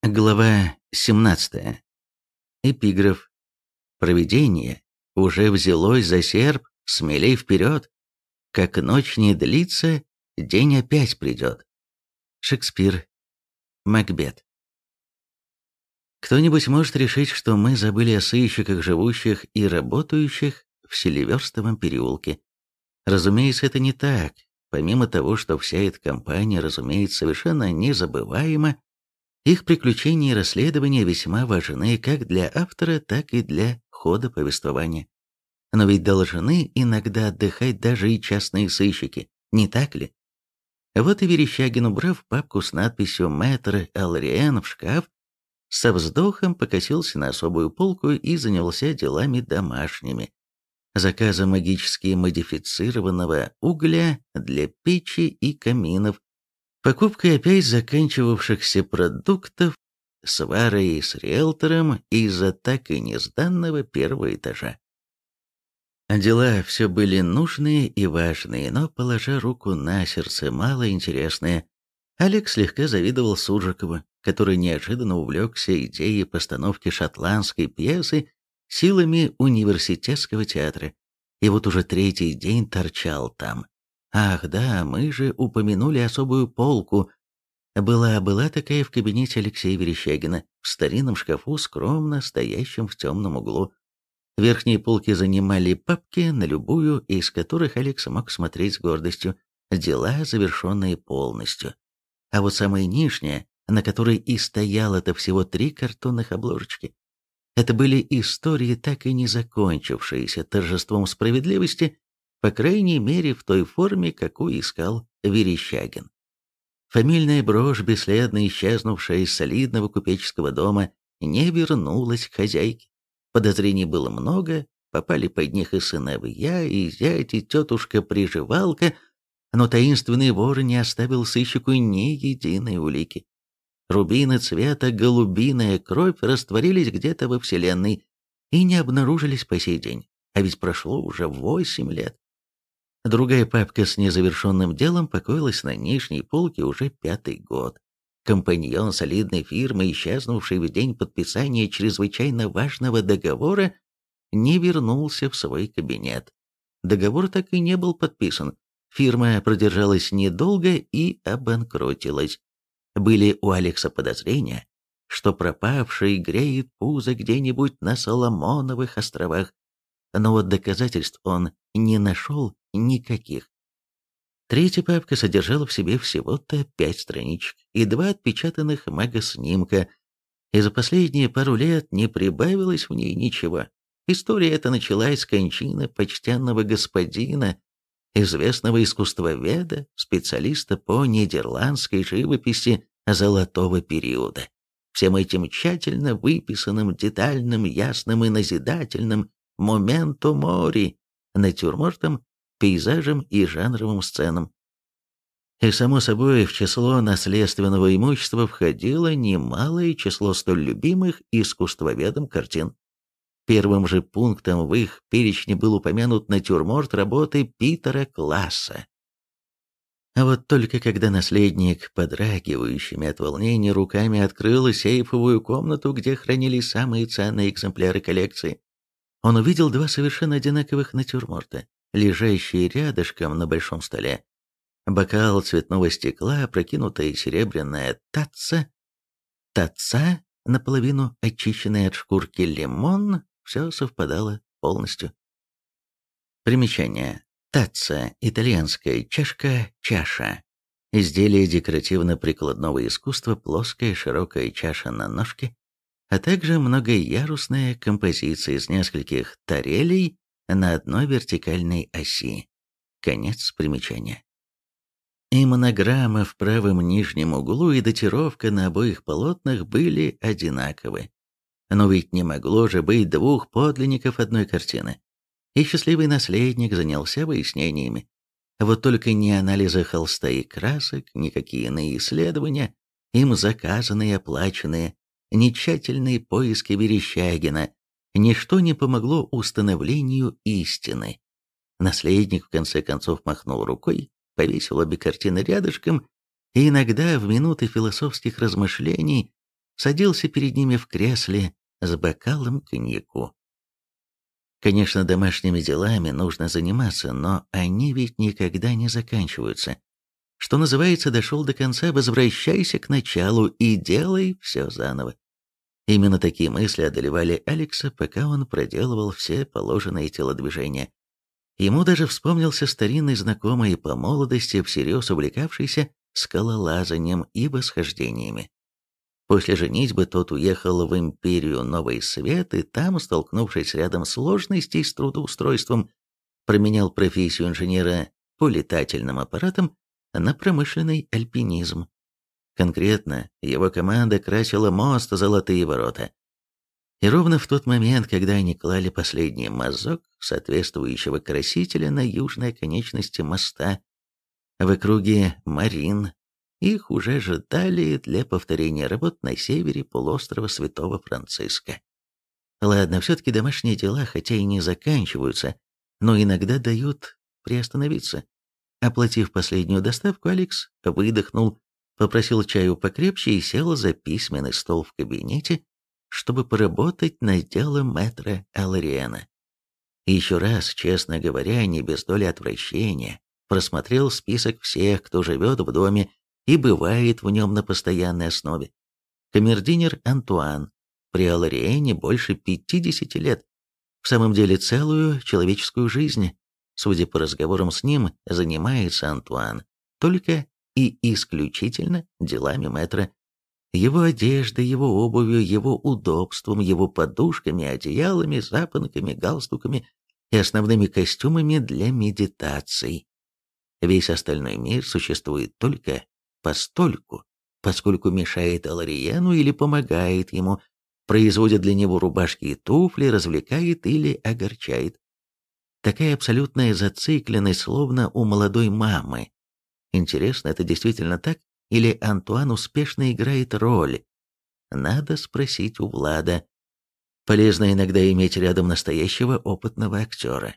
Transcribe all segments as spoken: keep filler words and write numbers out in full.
Глава семнадцатая. Эпиграф. Провидение уже взялось за серп, смелей вперед. Как ночь не длится, день опять придет. Шекспир. Макбет. Кто-нибудь может решить, что мы забыли о сыщиках, живущих и работающих в Селиверстовом переулке. Разумеется, это не так. Помимо того, что вся эта компания, разумеется, совершенно незабываема, их приключения и расследования весьма важны как для автора, так и для хода повествования. Но ведь должны иногда отдыхать даже и частные сыщики, не так ли? Вот и Верещагин, убрав папку с надписью «Мэтр Алриен» в шкаф, со вздохом покосился на особую полку и занялся делами домашними. Заказом магически модифицированного угля для печи и каминов, покупкой опять заканчивавшихся продуктов, сварой с риэлтором из-за так и не сданного первого этажа. Дела все были нужные и важные, но, положа руку на сердце, мало интересные. Алекс слегка завидовал Суржикову, который неожиданно увлекся идеей постановки шотландской пьесы силами университетского театра. И вот уже третий день торчал там. Ах да, мы же упомянули особую полку. Была, была такая в кабинете Алексея Верещагина, в старинном шкафу, скромно стоящем в темном углу. Верхние полки занимали папки, на любую из которых Алекс мог смотреть с гордостью, дела, завершенные полностью. А вот самая нижняя, на которой и стояло-то всего три картонных обложечки, это были истории, так и не закончившиеся торжеством справедливости, по крайней мере в той форме, какую искал Верещагин. Фамильная брошь, бесследно исчезнувшая из солидного купеческого дома, не вернулась к хозяйке. Подозрений было много, попали под них и сыновья, и зять, и тетушка-приживалка, но таинственный вор не оставил сыщику ни единой улики. Рубины цвета голубиная кровь растворились где-то во Вселенной и не обнаружились по сей день, а ведь прошло уже восемь лет. Другая папка с незавершенным делом покоилась на нижней полке уже пятый год. Компаньон солидной фирмы, исчезнувший в день подписания чрезвычайно важного договора, не вернулся в свой кабинет. Договор так и не был подписан. Фирма продержалась недолго и обанкротилась. Были у Алекса подозрения, что пропавший греет пузо где-нибудь на Соломоновых островах, но вот доказательств он не нашел никаких. Третья папка содержала в себе всего-то пять страничек и два отпечатанных магоснимка, и за последние пару лет не прибавилось в ней ничего. История эта началась с кончины почтенного господина, известного искусствоведа, специалиста по нидерландской живописи золотого периода. Всем этим тщательно выписанным, детальным, ясным и назидательным «моменто мори», натюрмортом, пейзажем и жанровым сценам. И, само собой, в число наследственного имущества входило немалое число столь любимых искусствоведом картин. Первым же пунктом в их перечне был упомянут натюрморт работы Питера Класса. А вот только когда наследник, подрагивающими от волнения руками, открыл сейфовую комнату, где хранились самые ценные экземпляры коллекции, он увидел два совершенно одинаковых натюрморта, лежащие рядышком на большом столе. Бокал цветного стекла, опрокинутая серебряная татца, татца, наполовину очищенный от шкурки лимон, все совпадало полностью. Примечание. Татца – итальянская чашка, чаша. Изделие декоративно-прикладного искусства, плоская широкая чаша на ножке, а также многоярусная композиция из нескольких тарелей на одной вертикальной оси. Конец примечания. И монограмма в правом нижнем углу, и датировка на обоих полотнах были одинаковы. Но ведь не могло же быть двух подлинников одной картины. И счастливый наследник занялся выяснениями. Вот только ни анализа холста и красок, никакие иные исследования, им заказанные и оплаченные, ни тщательные поиски Верещагина, ничто не помогло установлению истины. Наследник в конце концов махнул рукой, повесил обе картины рядышком и иногда в минуты философских размышлений садился перед ними в кресле с бокалом коньяку. Конечно, домашними делами нужно заниматься, но они ведь никогда не заканчиваются. Что называется, дошел до конца, возвращайся к началу и делай все заново. Именно такие мысли одолевали Алекса, пока он проделывал все положенные телодвижения. Ему даже вспомнился старинный знакомый по молодости, всерьез увлекавшийся скалолазанием и восхождениями. После женитьбы тот уехал в империю Новый Свет, и там, столкнувшись рядом с сложностей с трудоустройством, променял профессию инженера по летательным аппаратам на промышленный альпинизм. Конкретно, его команда красила мост «Золотые ворота». И ровно в тот момент, когда они клали последний мазок соответствующего красителя на южной оконечности моста, в округе Марин, их уже ждали для повторения работ на севере полуострова Святого Франциска. Ладно, все-таки домашние дела, хотя и не заканчиваются, но иногда дают приостановиться. Оплатив последнюю доставку, Алекс выдохнул, попросил чаю покрепче и сел за письменный стол в кабинете, чтобы поработать над делом мэтра Алариэна. Еще раз, честно говоря, не без доли отвращения, просмотрел список всех, кто живет в доме и бывает в нем на постоянной основе. Камердинер Антуан, при Алариэне больше пятидесяти лет, в самом деле целую человеческую жизнь. Судя по разговорам с ним, занимается Антуан только и исключительно делами мэтра. Его одеждой, его обувью, его удобством, его подушками, одеялами, запонками, галстуками и основными костюмами для медитаций. Весь остальной мир существует только постольку, поскольку мешает Алариэну или помогает ему, производит для него рубашки и туфли, развлекает или огорчает. Такая абсолютная зацикленность, словно у молодой мамы. Интересно, это действительно так? Или Антуан успешно играет роль? Надо спросить у Влада. Полезно иногда иметь рядом настоящего опытного актера.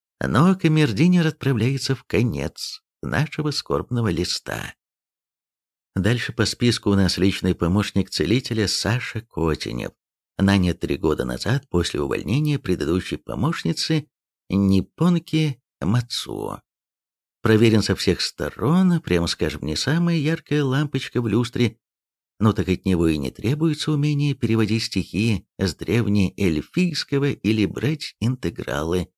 Но камердинер отправляется в конец нашего скорбного листа. Дальше по списку у нас личный помощник целителя Саша Котенев, нанят три года назад после увольнения предыдущей помощницы Ниппонки Мацуо. Проверен со всех сторон, прямо скажем, не самая яркая лампочка в люстре, но так от него и не требуется умение переводить стихи с древнеэльфийского или брать интегралы.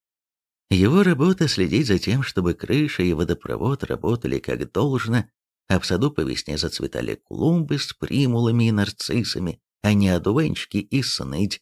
Его работа — следить за тем, чтобы крыша и водопровод работали как должно, а в саду по весне зацветали клумбы с примулами и нарциссами, а не одуванчики и сныть.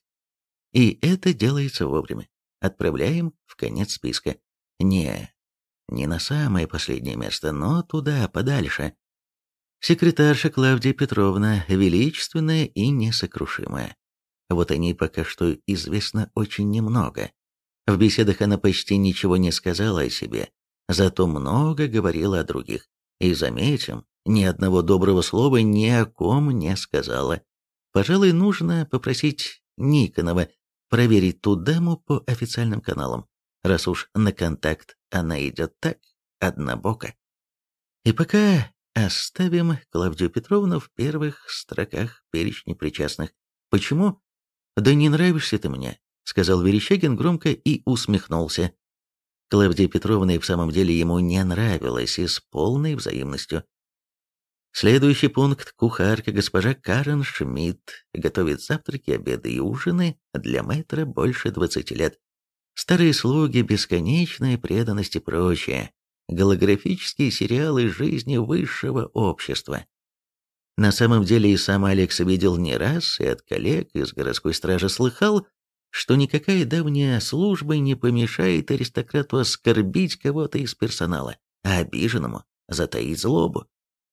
И это делается вовремя. Отправляем в конец списка. Не, не на самое последнее место, но туда, подальше. Секретарша Клавдия Петровна, величественная и несокрушимая. Вот о ней пока что известно очень немного. В беседах она почти ничего не сказала о себе, зато много говорила о других. И заметим, ни одного доброго слова ни о ком не сказала. Пожалуй, нужно попросить Никонова проверить ту даму по официальным каналам, раз уж на контакт она идет так, однобоко. И пока оставим Клавдию Петровну в первых строках перечня причастных. Почему? Да не нравишься ты мне, сказал Верещагин громко и усмехнулся. Клавдия Петровна и в самом деле ему не нравилась и с полной взаимностью. Следующий пункт. Кухарка госпожа Карен Шмидт готовит завтраки, обеды и ужины для мэтра больше двадцати лет. Старые слуги, бесконечная преданность и прочее. Голографические сериалы жизни высшего общества. На самом деле и сам Алекс видел не раз, и от коллег из городской стражи слыхал, что никакая давняя служба не помешает аристократу оскорбить кого-то из персонала, а обиженному затаить злобу.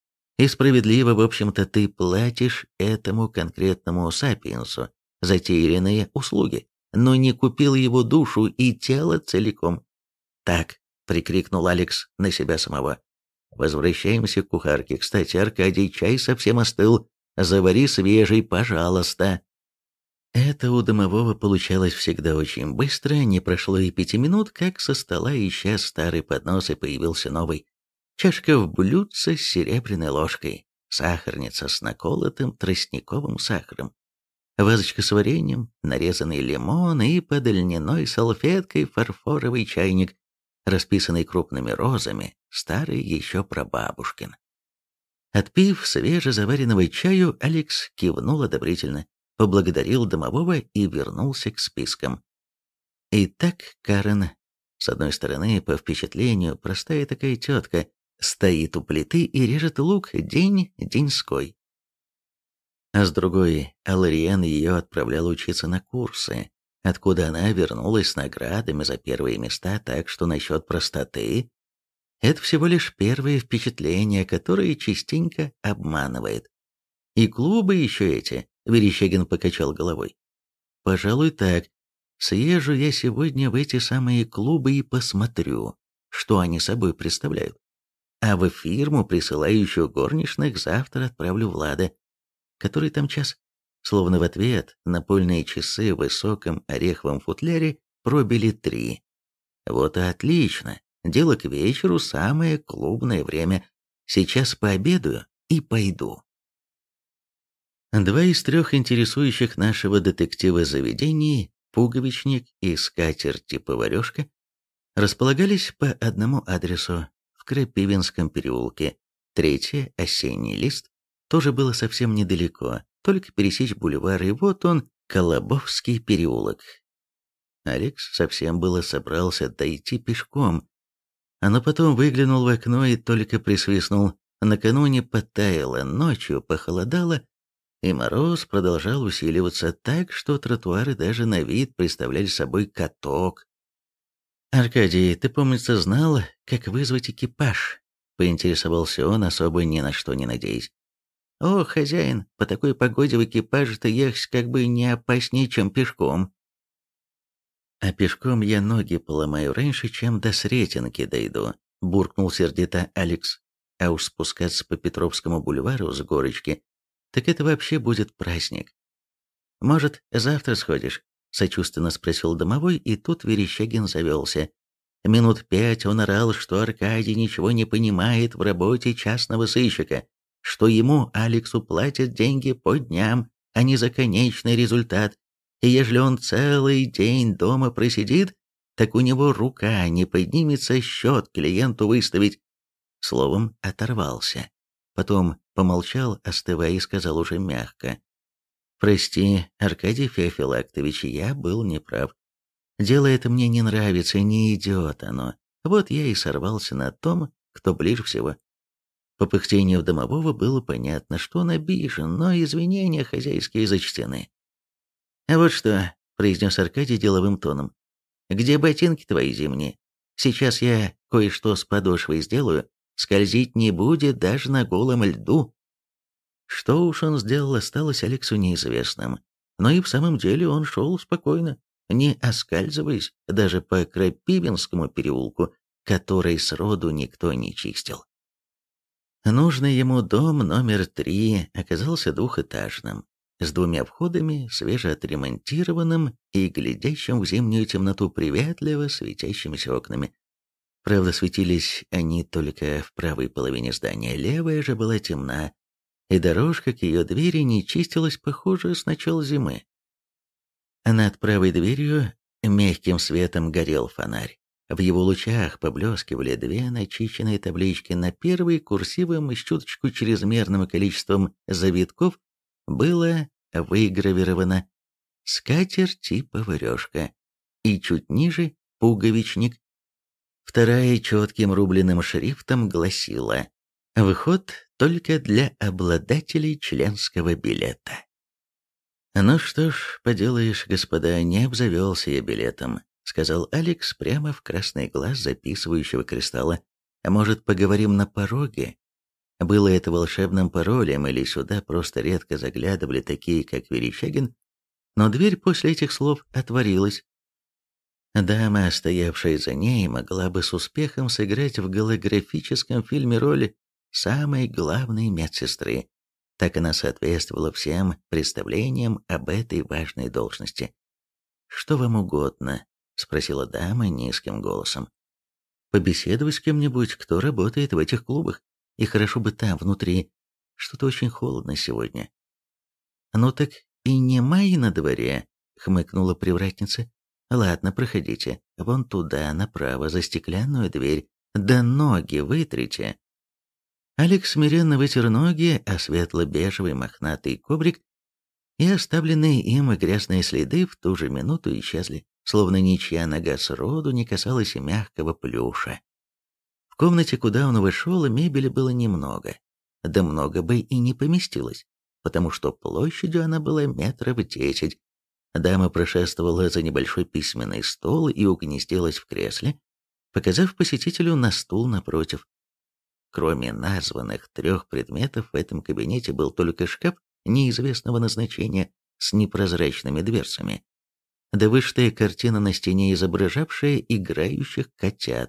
И справедливо, в общем-то, ты платишь этому конкретному сапиенсу за те или иные услуги, но не купил его душу и тело целиком. «Так», — прикрикнул Алекс на себя самого. «Возвращаемся к кухарке. Кстати, Аркадий, чай совсем остыл. Завари свежий, пожалуйста». Это у домового получалось всегда очень быстро, не прошло и пяти минут, как со стола исчез старый поднос и появился новый. Чашка в блюдце с серебряной ложкой. сахарница с наколотым тростниковым сахаром, вазочка с вареньем, нарезанный лимон и под льняной салфеткой фарфоровый чайник, расписанный крупными розами, старый еще прабабушкин. Отпив свежезаваренного чаю, Алекс кивнул одобрительно, поблагодарил домового и вернулся к спискам. Итак, Карен, с одной стороны, по впечатлению, простая такая тетка, стоит у плиты и режет лук день-деньской. А с другой, Алариен ее отправлял учиться на курсы, откуда она вернулась с наградами за первые места, так что насчет простоты — это всего лишь первые впечатления, которые частенько обманывает. И клубы еще эти, Верещагин покачал головой. Пожалуй, так. Съезжу я сегодня в эти самые клубы и посмотрю, что они собой представляют. А в фирму, присылающую горничных, завтра отправлю Влада. Который там час? Словно в ответ напольные часы в высоком ореховом футляре пробили три. Вот и отлично. Дело к вечеру, самое клубное время. Сейчас пообедаю и пойду. Два из трех интересующих нашего детектива заведений, пуговичник и скатерть-поварешка, располагались по одному адресу в Крапивинском переулке. Третье, осенний лист, тоже было совсем недалеко, только пересечь бульвар, и вот он, Колобовский переулок. Алекс совсем было собрался дойти пешком, но потом выглянул в окно и только присвистнул. Накануне потаяло, ночью похолодало, и мороз продолжал усиливаться так, что тротуары даже на вид представляли собой каток. «Аркадий, ты, помнится, знал, как вызвать экипаж?» — поинтересовался он, особо ни на что не надеясь. «О, хозяин, по такой погоде в экипаже-то ехать как бы не опаснее, чем пешком». «А пешком я ноги поломаю раньше, чем до Сретенки дойду», — буркнул сердито Алекс. «А уж спускаться по Петровскому бульвару с горочки, так это вообще будет праздник». «Может, завтра сходишь?» — сочувственно спросил домовой, и тут Верещагин завелся. Минут пять он орал, что Аркадий ничего не понимает в работе частного сыщика, что ему, Алексу, платят деньги по дням, а не за конечный результат, и ежели он целый день дома просидит, так у него рука не поднимется счет клиенту выставить. Словом, оторвался. Потом помолчал, остывая, и сказал уже мягко. «Прости, Аркадий Феофилактович, я был неправ. Дело это мне не нравится, не идет оно. Вот я и сорвался на том, кто ближе всего». По пыхтению домового было понятно, что он обижен, но извинения хозяйские зачтены. «А вот что», — произнес Аркадий деловым тоном, — «где ботинки твои зимние? Сейчас я кое-что с подошвой сделаю, скользить не будет даже на голом льду». Что уж он сделал, осталось Алексу неизвестным. Но и в самом деле он шел спокойно, не оскальзываясь даже по Крапивинскому переулку, который сроду никто не чистил. Нужный ему дом номер три оказался двухэтажным, с двумя входами, свежеотремонтированным и глядящим в зимнюю темноту приветливо светящимися окнами. Правда, светились они только в правой половине здания, левая же была темна, и дорожка к ее двери не чистилась, похоже, с начала зимы. Над правой дверью мягким светом горел фонарь. В его лучах поблескивали две начищенные таблички. На первой курсивом и с чуточку чрезмерным количеством завитков было выгравировано «Скатерть-поварешка» и чуть ниже «Пуговичник». Вторая четким рубленым шрифтом гласила «Выход только для обладателей членского билета». «Ну что ж, поделаешь, господа, не обзавелся я билетом», — сказал Алекс прямо в красный глаз записывающего кристалла. «А может, поговорим на пороге?» Было это волшебным паролем, или сюда просто редко заглядывали такие, как Верещагин, но дверь после этих слов отворилась. Дама, стоявшая за ней, могла бы с успехом сыграть в голографическом фильме роль самой главной медсестры. Так она соответствовала всем представлениям об этой важной должности. «Что вам угодно?» — спросила дама низким голосом. «Побеседовать с кем-нибудь, кто работает в этих клубах, и хорошо бы там, внутри, что-то очень холодно сегодня». «Ну так и не май на дворе», — хмыкнула привратница. «Ладно, проходите. Вон туда, направо, за стеклянную дверь. Да ноги вытрите». Алекс смиренно вытер ноги, а светло-бежевый мохнатый коврик и оставленные им грязные следы в ту же минуту исчезли, словно ничья нога сроду не касалась и мягкого плюша. В комнате, куда он вошел, мебели было немного, да много бы и не поместилось, потому что площадью она была метров десять. Дама прошествовала за небольшой письменный стол и угнездилась в кресле, показав посетителю на стул напротив. Кроме названных трех предметов, в этом кабинете был только шкаф неизвестного назначения с непрозрачными дверцами, да вышитая картина на стене, изображавшая играющих котят.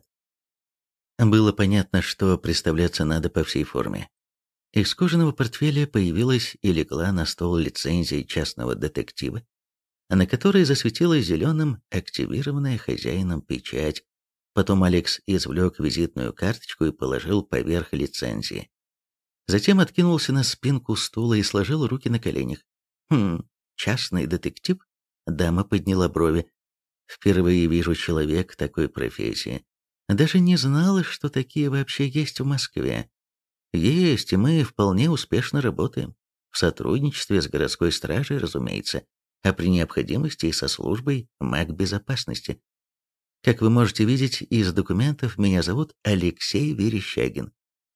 Было понятно, что представляться надо по всей форме. Из кожаного портфеля появилась и легла на стол лицензия частного детектива, на которой засветилась зеленым активированная хозяином печать. Потом Алекс извлек визитную карточку и положил поверх лицензии. Затем откинулся на спинку стула и сложил руки на коленях. «Хм, частный детектив?» Дама подняла брови. «Впервые вижу человека такой профессии. Даже не знала, что такие вообще есть в Москве. Есть, и мы вполне успешно работаем. В сотрудничестве с городской стражей, разумеется, а при необходимости и со службой магбезопасности. Как вы можете видеть из документов, меня зовут Алексей Верещагин».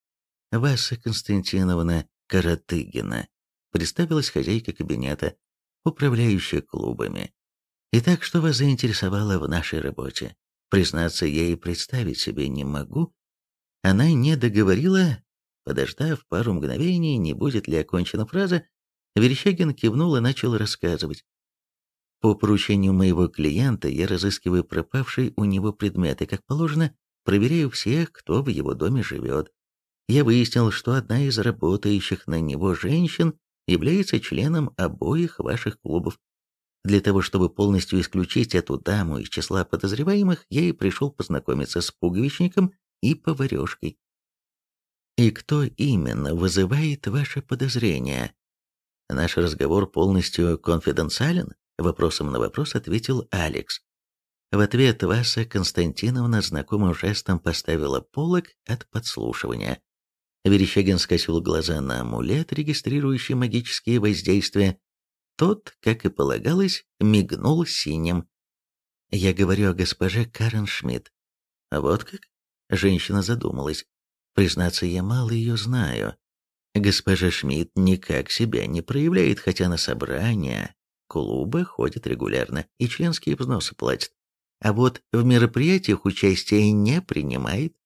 «Васа Константиновна Каратыгина», представилась хозяйка кабинета, управляющая клубами. «Итак, что вас заинтересовало в нашей работе? Признаться, я и представить себе не могу». Она не договорила, подождав пару мгновений, не будет ли окончена фраза, Верещагин кивнул и начал рассказывать. «По поручению моего клиента я разыскиваю пропавшие у него предметы, как положено, проверяю всех, кто в его доме живет. Я выяснил, что одна из работающих на него женщин является членом обоих ваших клубов. Для того, чтобы полностью исключить эту даму из числа подозреваемых, я и пришел познакомиться с пуговичником и поварешкой». «И кто именно вызывает ваше подозрение?» «Наш разговор полностью конфиденциален?» Вопросом на вопрос ответил Алекс. В ответ Васа Константиновна знакомым жестом поставила полог от подслушивания. Верещагин скосил глаза на амулет, регистрирующий магические воздействия. Тот, как и полагалось, мигнул синим. «Я говорю о госпоже Карен Шмидт». «Вот как?» Женщина задумалась. «Признаться, я мало ее знаю. Госпожа Шмидт никак себя не проявляет, хотя на собрания клуба ходит регулярно и членские взносы платит. А вот в мероприятиях участия не принимает».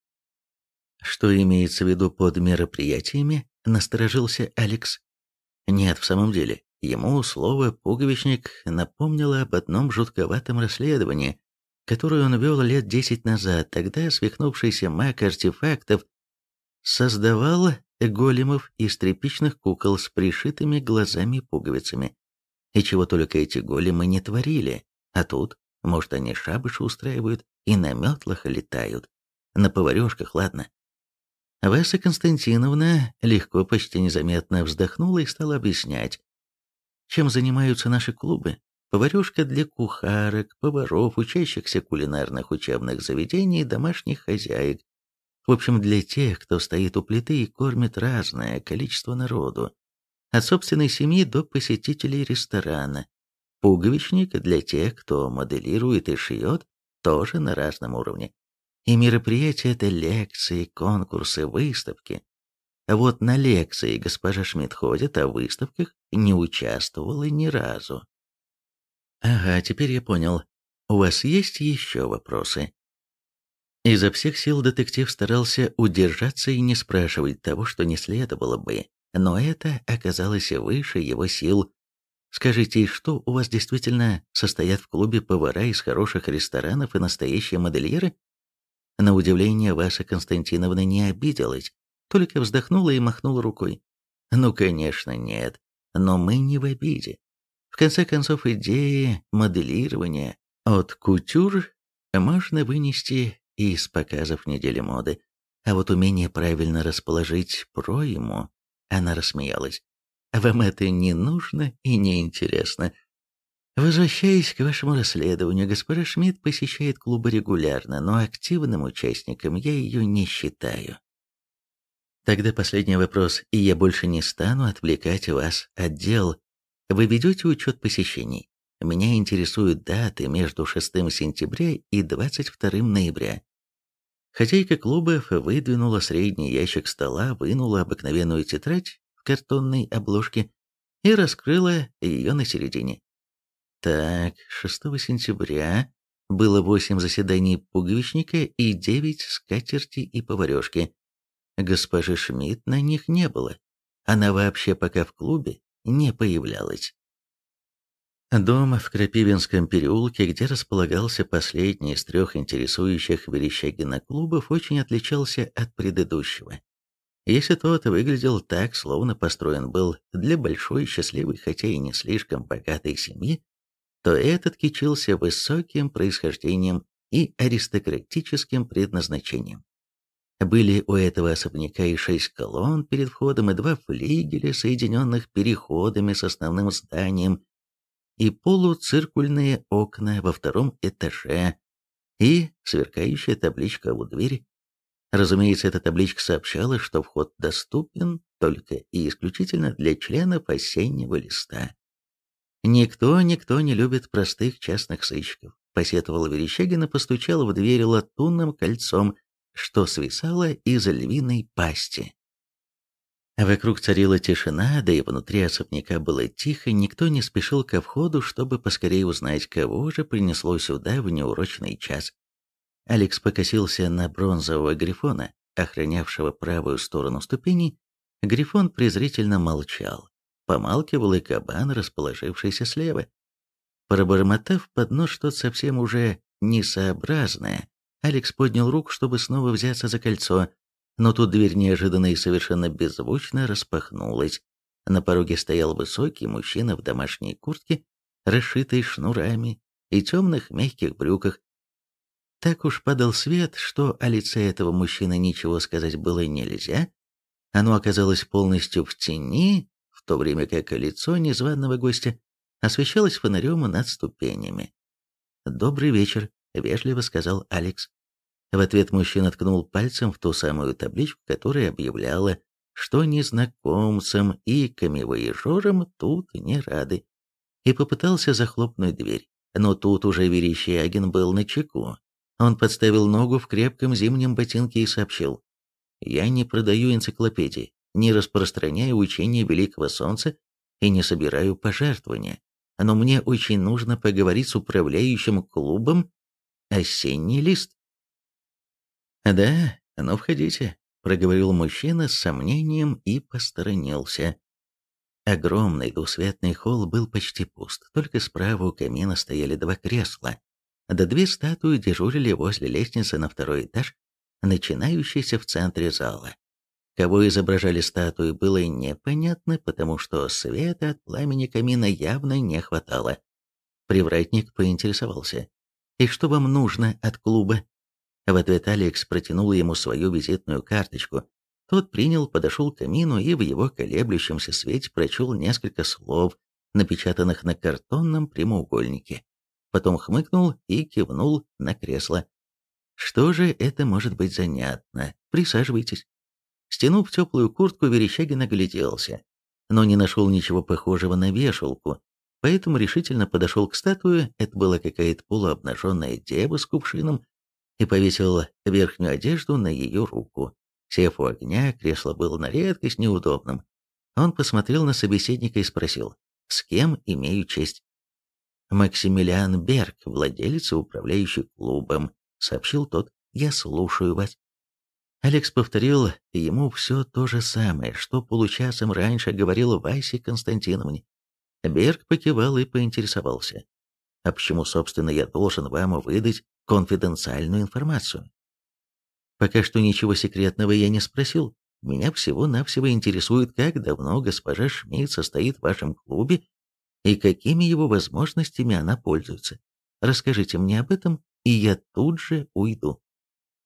«Что имеется в виду под мероприятиями?» — насторожился Алекс. Нет, в самом деле, ему слово «пуговичник» напомнило об одном жутковатом расследовании, которое он вел лет десять назад. Тогда свихнувшийся маг артефактов создавал големов из тряпичных кукол с пришитыми глазами-пуговицами. И чего только эти големы не творили. А тут, может, они шабаши устраивают и на метлах летают. На поварешках, ладно. Васа Константиновна легко, почти незаметно вздохнула и стала объяснять, чем занимаются наши клубы. Поварешка для кухарок, поваров, учащихся кулинарных учебных заведений, домашних хозяек. В общем, для тех, кто стоит у плиты и кормит разное количество народу. От собственной семьи до посетителей ресторана. Пуговичник для тех, кто моделирует и шьет, тоже на разном уровне. И мероприятия — это лекции, конкурсы, выставки. А вот на лекции госпожа Шмидт ходит, а в выставках не участвовала ни разу. «Ага, теперь я понял. У вас есть еще вопросы?» Изо всех сил детектив старался удержаться и не спрашивать того, что не следовало бы, но это оказалось выше его сил. «Скажите, что у вас действительно состоят в клубе повара из хороших ресторанов и настоящие модельеры?» На удивление Васа Константиновна не обиделась, только вздохнула и махнула рукой. «Ну, конечно, нет, но мы не в обиде. В конце концов, идеи моделирования от кутюр можно вынести из показов недели моды, а вот умение правильно расположить пройму Она рассмеялась. «Вам это не нужно и не интересно. Возвращаясь к вашему расследованию, госпожа Шмидт посещает клубы регулярно, но активным участником я ее не считаю. Тогда последний вопрос, и я больше не стану отвлекать вас от дел. Вы ведете учет посещений? Меня интересуют даты между шестым сентября и двадцать вторым ноября. Хозяйка клубов выдвинула средний ящик стола, вынула обыкновенную тетрадь в картонной обложке и раскрыла ее на середине. Так, шестого сентября было восемь заседаний пуговичника и девять скатерти и поварешки. Госпожи Шмидт на них не было. Она вообще пока в клубе не появлялась. Дом в Крапивинском переулке, где располагался последний из трех интересующих Верещагина клубов, очень отличался от предыдущего. Если тот выглядел так, словно построен был для большой, счастливой, хотя и не слишком богатой семьи, то этот кичился высоким происхождением и аристократическим предназначением. Были у этого особняка и шесть колонн перед входом, и два флигеля, соединенных переходами с основным зданием, и полуциркульные окна во втором этаже, и сверкающая табличка у двери. Разумеется, эта табличка сообщала, что вход доступен только и исключительно для членов осеннего листа. «Никто, никто не любит простых частных сыщиков», — посетовал Верещагин и постучал в дверь латунным кольцом, что свисало из львиной пасти. Вокруг царила тишина, да и внутри особняка было тихо, никто не спешил ко входу, чтобы поскорее узнать, кого же принесло сюда в неурочный час. Алекс покосился на бронзового грифона, охранявшего правую сторону ступеней. Грифон презрительно молчал. Помалкивал и кабан, расположившийся слева. Пробормотав под нос что-то совсем уже несообразное, Алекс поднял руку, чтобы снова взяться за кольцо, но тут дверь неожиданно и совершенно беззвучно распахнулась. На пороге стоял высокий мужчина в домашней куртке, расшитой шнурами, и темных мягких брюках. Так уж падал свет, что о лице этого мужчины ничего сказать было нельзя. Оно оказалось полностью в тени, в то время как лицо незваного гостя освещалось фонарем над ступенями. «Добрый вечер», — вежливо сказал Алекс. В ответ мужчина ткнул пальцем в ту самую табличку, которая объявляла, что незнакомцам и камевояжерам тут не рады, и попытался захлопнуть дверь. Но тут уже Верещагин был начеку. Он подставил ногу в крепком зимнем ботинке и сообщил: «Я не продаю энциклопедии, не распространяю учения Великого Солнца и не собираю пожертвования, но мне очень нужно поговорить с управляющим клубом «Осенний лист». «Да, ну входите», — проговорил мужчина с сомнением и посторонился. Огромный двусветный холл был почти пуст, только справа у камина стояли два кресла, да две статуи дежурили возле лестницы на второй этаж, начинающейся в центре зала. Кого изображали статуи, было непонятно, потому что света от пламени камина явно не хватало. Привратник поинтересовался: «И что вам нужно от клуба?» В ответ Алекс протянул ему свою визитную карточку. Тот принял, подошел к камину и в его колеблющемся свете прочел несколько слов, напечатанных на картонном прямоугольнике. Потом хмыкнул и кивнул на кресло. «Что же это может быть занятно? Присаживайтесь». Стянув теплую куртку, Верещагин огляделся, но не нашел ничего похожего на вешалку, поэтому решительно подошел к статуе, это была какая-то полуобнаженная дева с кувшином, и повесил верхнюю одежду на ее руку. Сев у огня, кресло было на редкость неудобным. Он посмотрел на собеседника и спросил: «С кем имею честь?» «Максимилиан Берг, владелец и управляющий клубом», — сообщил тот. «Я слушаю вас». Алекс повторил ему все то же самое, что получасом раньше говорил Васе Константиновне. Берг покивал и поинтересовался: «А почему, собственно, я должен вам выдать конфиденциальную информацию?» «Пока что ничего секретного я не спросил. Меня всего-навсего интересует, как давно госпожа Шмидт состоит в вашем клубе и какими его возможностями она пользуется. Расскажите мне об этом, и я тут же уйду».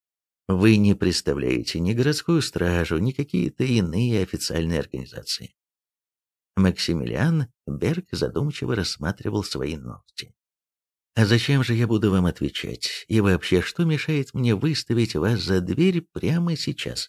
Вы не представляете ни городскую стражу, ни какие-то иные официальные организации. Максимилиан Берг задумчиво рассматривал свои ногти. «А зачем же я буду вам отвечать? И вообще, что мешает мне выставить вас за дверь прямо сейчас?»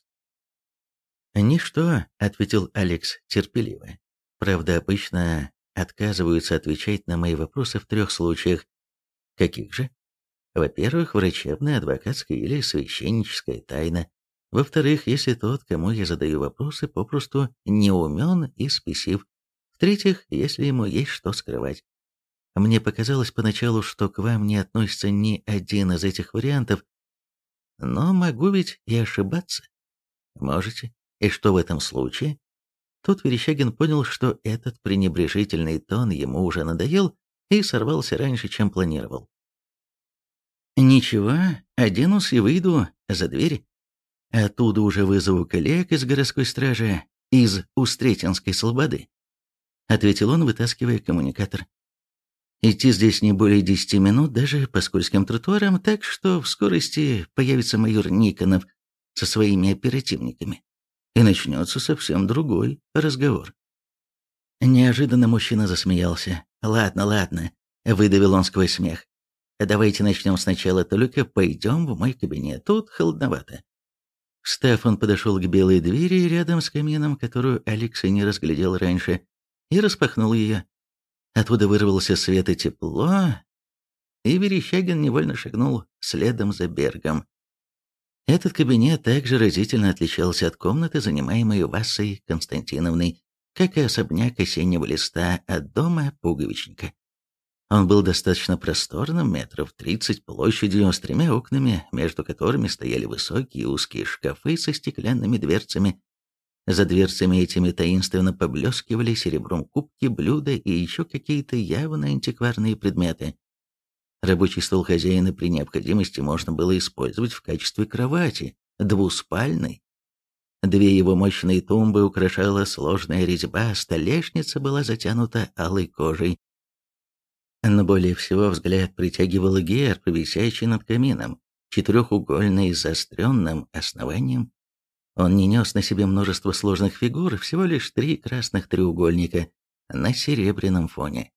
«Ничто», — ответил Алекс терпеливо. «Правда, обычно отказываются отвечать на мои вопросы в трех случаях. Каких же? Во-первых, врачебная, адвокатская или священническая тайна. Во-вторых, если тот, кому я задаю вопросы, попросту не умен и спесив. В-третьих, если ему есть что скрывать. Мне показалось поначалу, что к вам не относится ни один из этих вариантов, но могу ведь и ошибаться. Можете. И что в этом случае?» Тут Верещагин понял, что этот пренебрежительный тон ему уже надоел, и сорвался раньше, чем планировал. «Ничего, оденусь и выйду за дверь. Оттуда уже вызову коллег из городской стражи, из Устретинской слободы», — ответил он, вытаскивая коммуникатор. «Идти здесь не более десяти минут, даже по скользким тротуарам, так что в скорости появится майор Никонов со своими оперативниками, и начнется совсем другой разговор». Неожиданно мужчина засмеялся. «Ладно, ладно», — выдавил он сквозь смех. «Давайте начнем сначала, только пойдем в мой кабинет, тут холодновато». Встав, он подошел к белой двери рядом с камином, которую Алекс и не разглядел раньше, и распахнул ее. Оттуда вырвался свет и тепло, и Верещагин невольно шагнул следом за Бергом. Этот кабинет также разительно отличался от комнаты, занимаемой Вассой Константиновной, как и особняк осеннего листа от дома пуговичника. Он был достаточно просторным, метров тридцать площадью, с тремя окнами, между которыми стояли высокие узкие шкафы со стеклянными дверцами. За дверцами этими таинственно поблескивали серебром кубки, блюда и еще какие-то явно антикварные предметы. Рабочий стол хозяина при необходимости можно было использовать в качестве кровати, двуспальной. Две его мощные тумбы украшала сложная резьба, столешница была затянута алой кожей. Но более всего взгляд притягивал герб, висящий над камином, четырехугольный с заостренным основанием. Он не нес на себе множество сложных фигур, всего лишь три красных треугольника на серебряном фоне.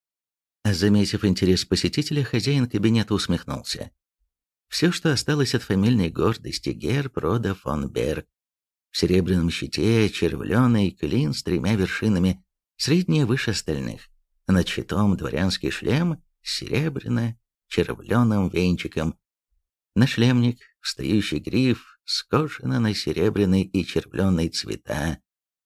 Заметив интерес посетителя, хозяин кабинета усмехнулся. Все, что осталось от фамильной гордости, герб рода фон Берг. В серебряном щите червленый клин с тремя вершинами, средняя выше остальных. Над щитом дворянский шлем с серебряно-червленым венчиком. Нашлемник, встающий гриф, скошено на серебряный и червленый цвета.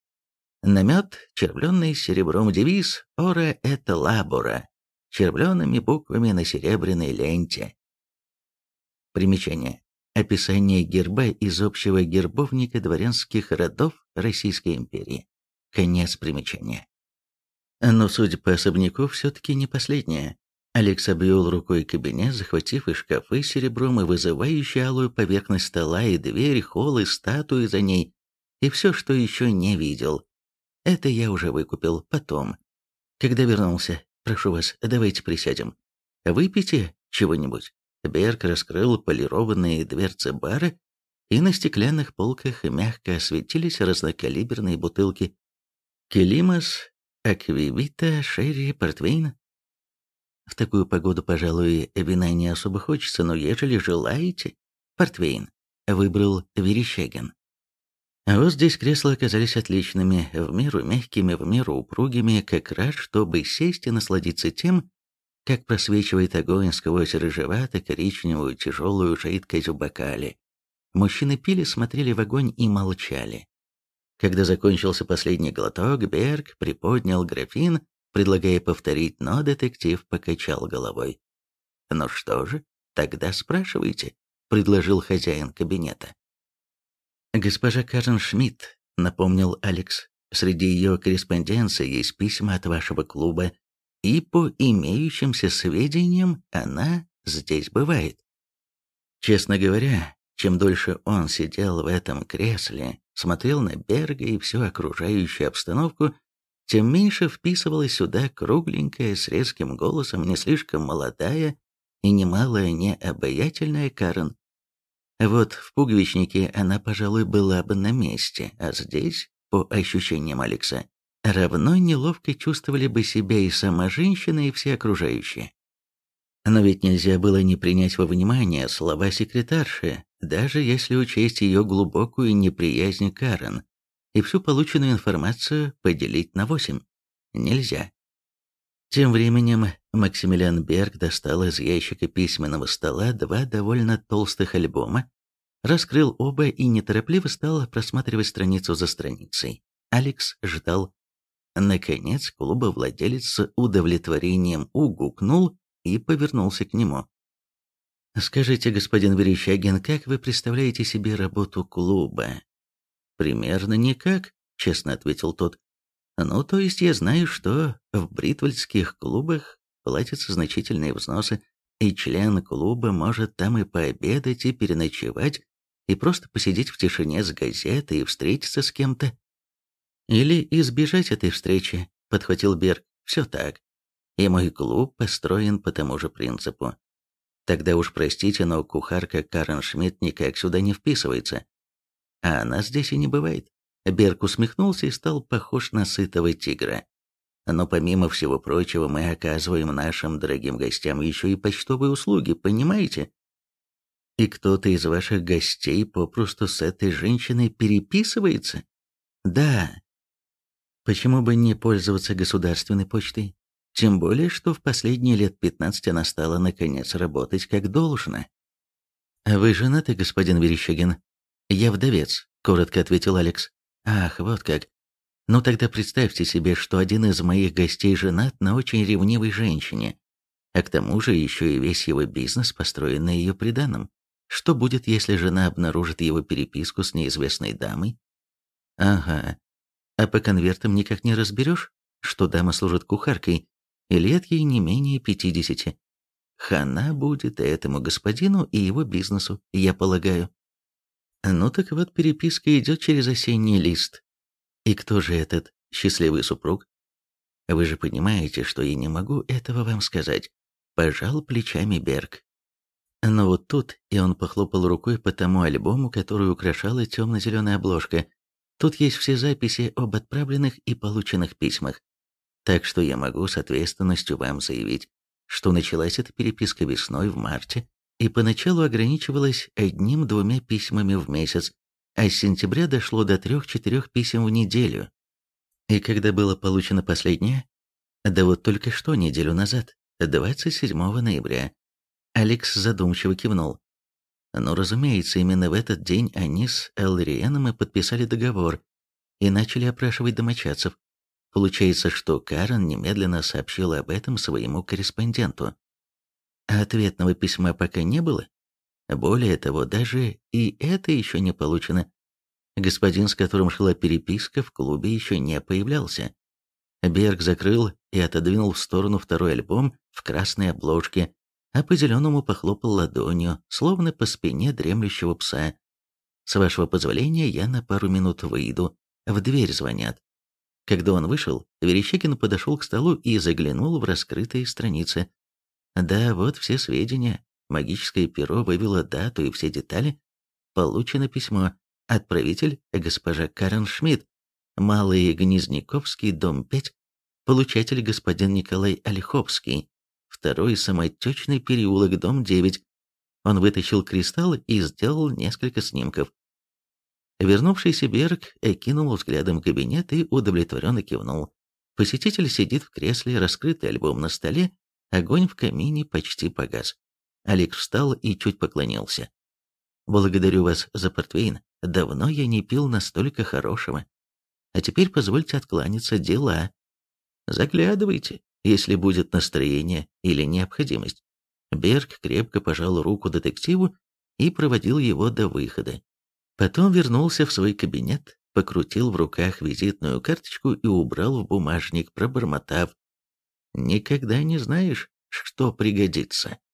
Намет, червленный с серебром, девиз «Ора et labora», червлеными буквами на серебряной ленте. Примечание. Описание герба из общего гербовника дворянских родов Российской империи. Конец примечания. Но, судя по особняку, все-таки не последнее. Алекс обвел рукой кабинет, захватив и шкафы с серебром, и вызывающую алую поверхность стола, и дверь, холл, и статуи за ней, и все, что еще не видел. Это я уже выкупил потом. Когда вернулся, прошу вас, давайте присядем. Выпейте чего-нибудь. Берг раскрыл полированные дверцы бара, и на стеклянных полках мягко осветились разнокалиберные бутылки. Келимас, аквавита, шерри, портвейн. В такую погоду, пожалуй, вина не особо хочется, но ежели желаете, портвейн, выбрал Верещагин. А вот здесь кресла оказались отличными, в меру мягкими, в меру упругими, как раз чтобы сесть и насладиться тем, как просвечивает огонь сквозь рыжевато-коричневую тяжелую жидкость в бокале. Мужчины пили, смотрели в огонь и молчали. Когда закончился последний глоток, Берг приподнял графин, предлагая повторить, но детектив покачал головой. «Ну что же, тогда спрашивайте», — предложил хозяин кабинета. «Госпожа Карен Шмидт», — напомнил Алекс, — «среди ее корреспонденции есть письма от вашего клуба, и по имеющимся сведениям она здесь бывает». Честно говоря, чем дольше он сидел в этом кресле, смотрел на Берга и всю окружающую обстановку, тем меньше вписывалась сюда кругленькая, с резким голосом, не слишком молодая и немало не обаятельная Карен. Вот в пуговичнике она, пожалуй, была бы на месте, а здесь, по ощущениям Алекса, равно неловко чувствовали бы себя и сама женщина, и все окружающие. Но ведь нельзя было не принять во внимание слова секретарши, даже если учесть ее глубокую неприязнь к Карен и всю полученную информацию поделить на восемь. Нельзя. Тем временем Максимилиан Берг достал из ящика письменного стола два довольно толстых альбома, раскрыл оба и неторопливо стал просматривать страницу за страницей. Алекс ждал. Наконец клубовладелец с удовлетворением угукнул и повернулся к нему. «Скажите, господин Верещагин, как вы представляете себе работу клуба?» «Примерно никак», — честно ответил тот. «Ну, то есть я знаю, что в бритвальдских клубах платятся значительные взносы, и член клуба может там и пообедать, и переночевать, и просто посидеть в тишине с газетой и встретиться с кем-то». «Или избежать этой встречи», — подхватил Берг. «Все так. И мой клуб построен по тому же принципу. Тогда уж простите, но кухарка Карен Шмидт никак сюда не вписывается. А она здесь и не бывает». Берг усмехнулся и стал похож на сытого тигра. «Но помимо всего прочего мы оказываем нашим дорогим гостям еще и почтовые услуги, понимаете? И кто-то из ваших гостей попросту с этой женщиной переписывается?» «Да. Почему бы не пользоваться государственной почтой? Тем более, что в последние лет пятнадцать она стала наконец работать как должно». «Вы женаты, господин Верещагин?» «Я вдовец», — коротко ответил Алекс. «Ах, вот как. Ну тогда представьте себе, что один из моих гостей женат на очень ревнивой женщине, а к тому же еще и весь его бизнес построен на ее приданом. Что будет, если жена обнаружит его переписку с неизвестной дамой?» «Ага. А по конвертам никак не разберешь, что дама служит кухаркой, и лет ей не менее пятидесяти. Хана будет этому господину и его бизнесу, я полагаю». «Ну так вот, переписка идет через осенний лист. И кто же этот счастливый супруг?» «Вы же понимаете, что я не могу этого вам сказать», – пожал плечами Берг. Но вот тут, и он похлопал рукой по тому альбому, который украшала темно-зеленая обложка, тут есть все записи об отправленных и полученных письмах. Так что я могу с ответственностью вам заявить, что началась эта переписка весной в марте, и поначалу ограничивалась одним-двумя письмами в месяц, а с сентября дошло до трех-четырех писем в неделю. И когда было получено последнее? Да вот только что неделю назад, двадцать седьмого ноября. Алекс задумчиво кивнул. Ну, разумеется, именно в этот день они с Элриеном и подписали договор и начали опрашивать домочадцев. Получается, что Карен немедленно сообщила об этом своему корреспонденту. А ответного письма пока не было. Более того, даже и это еще не получено. Господин, с которым шла переписка, в клубе еще не появлялся. Берг закрыл и отодвинул в сторону второй альбом в красной обложке, а по зеленому похлопал ладонью, словно по спине дремлющего пса. «С вашего позволения, я на пару минут выйду. В дверь звонят». Когда он вышел, Верещагин подошел к столу и заглянул в раскрытые страницы. Да, вот все сведения. Магическое перо вывело дату и все детали. Получено письмо. Отправитель госпожа Карен Шмидт. Малый Гнезняковский, дом пять. Получатель господин Николай Ольховский. Второй самотечный переулок, дом девять. Он вытащил кристалл и сделал несколько снимков. Вернувшийся Берг окинул взглядом кабинет и удовлетворенно кивнул. Посетитель сидит в кресле, раскрытый альбом на столе, огонь в камине почти погас. Алекс встал и чуть поклонился. «Благодарю вас за портвейн. Давно я не пил настолько хорошего. А теперь позвольте откланяться, дела. Заглядывайте, если будет настроение или необходимость». Берг крепко пожал руку детективу и проводил его до выхода. Потом вернулся в свой кабинет, покрутил в руках визитную карточку и убрал в бумажник, пробормотав: «Никогда не знаешь, что пригодится».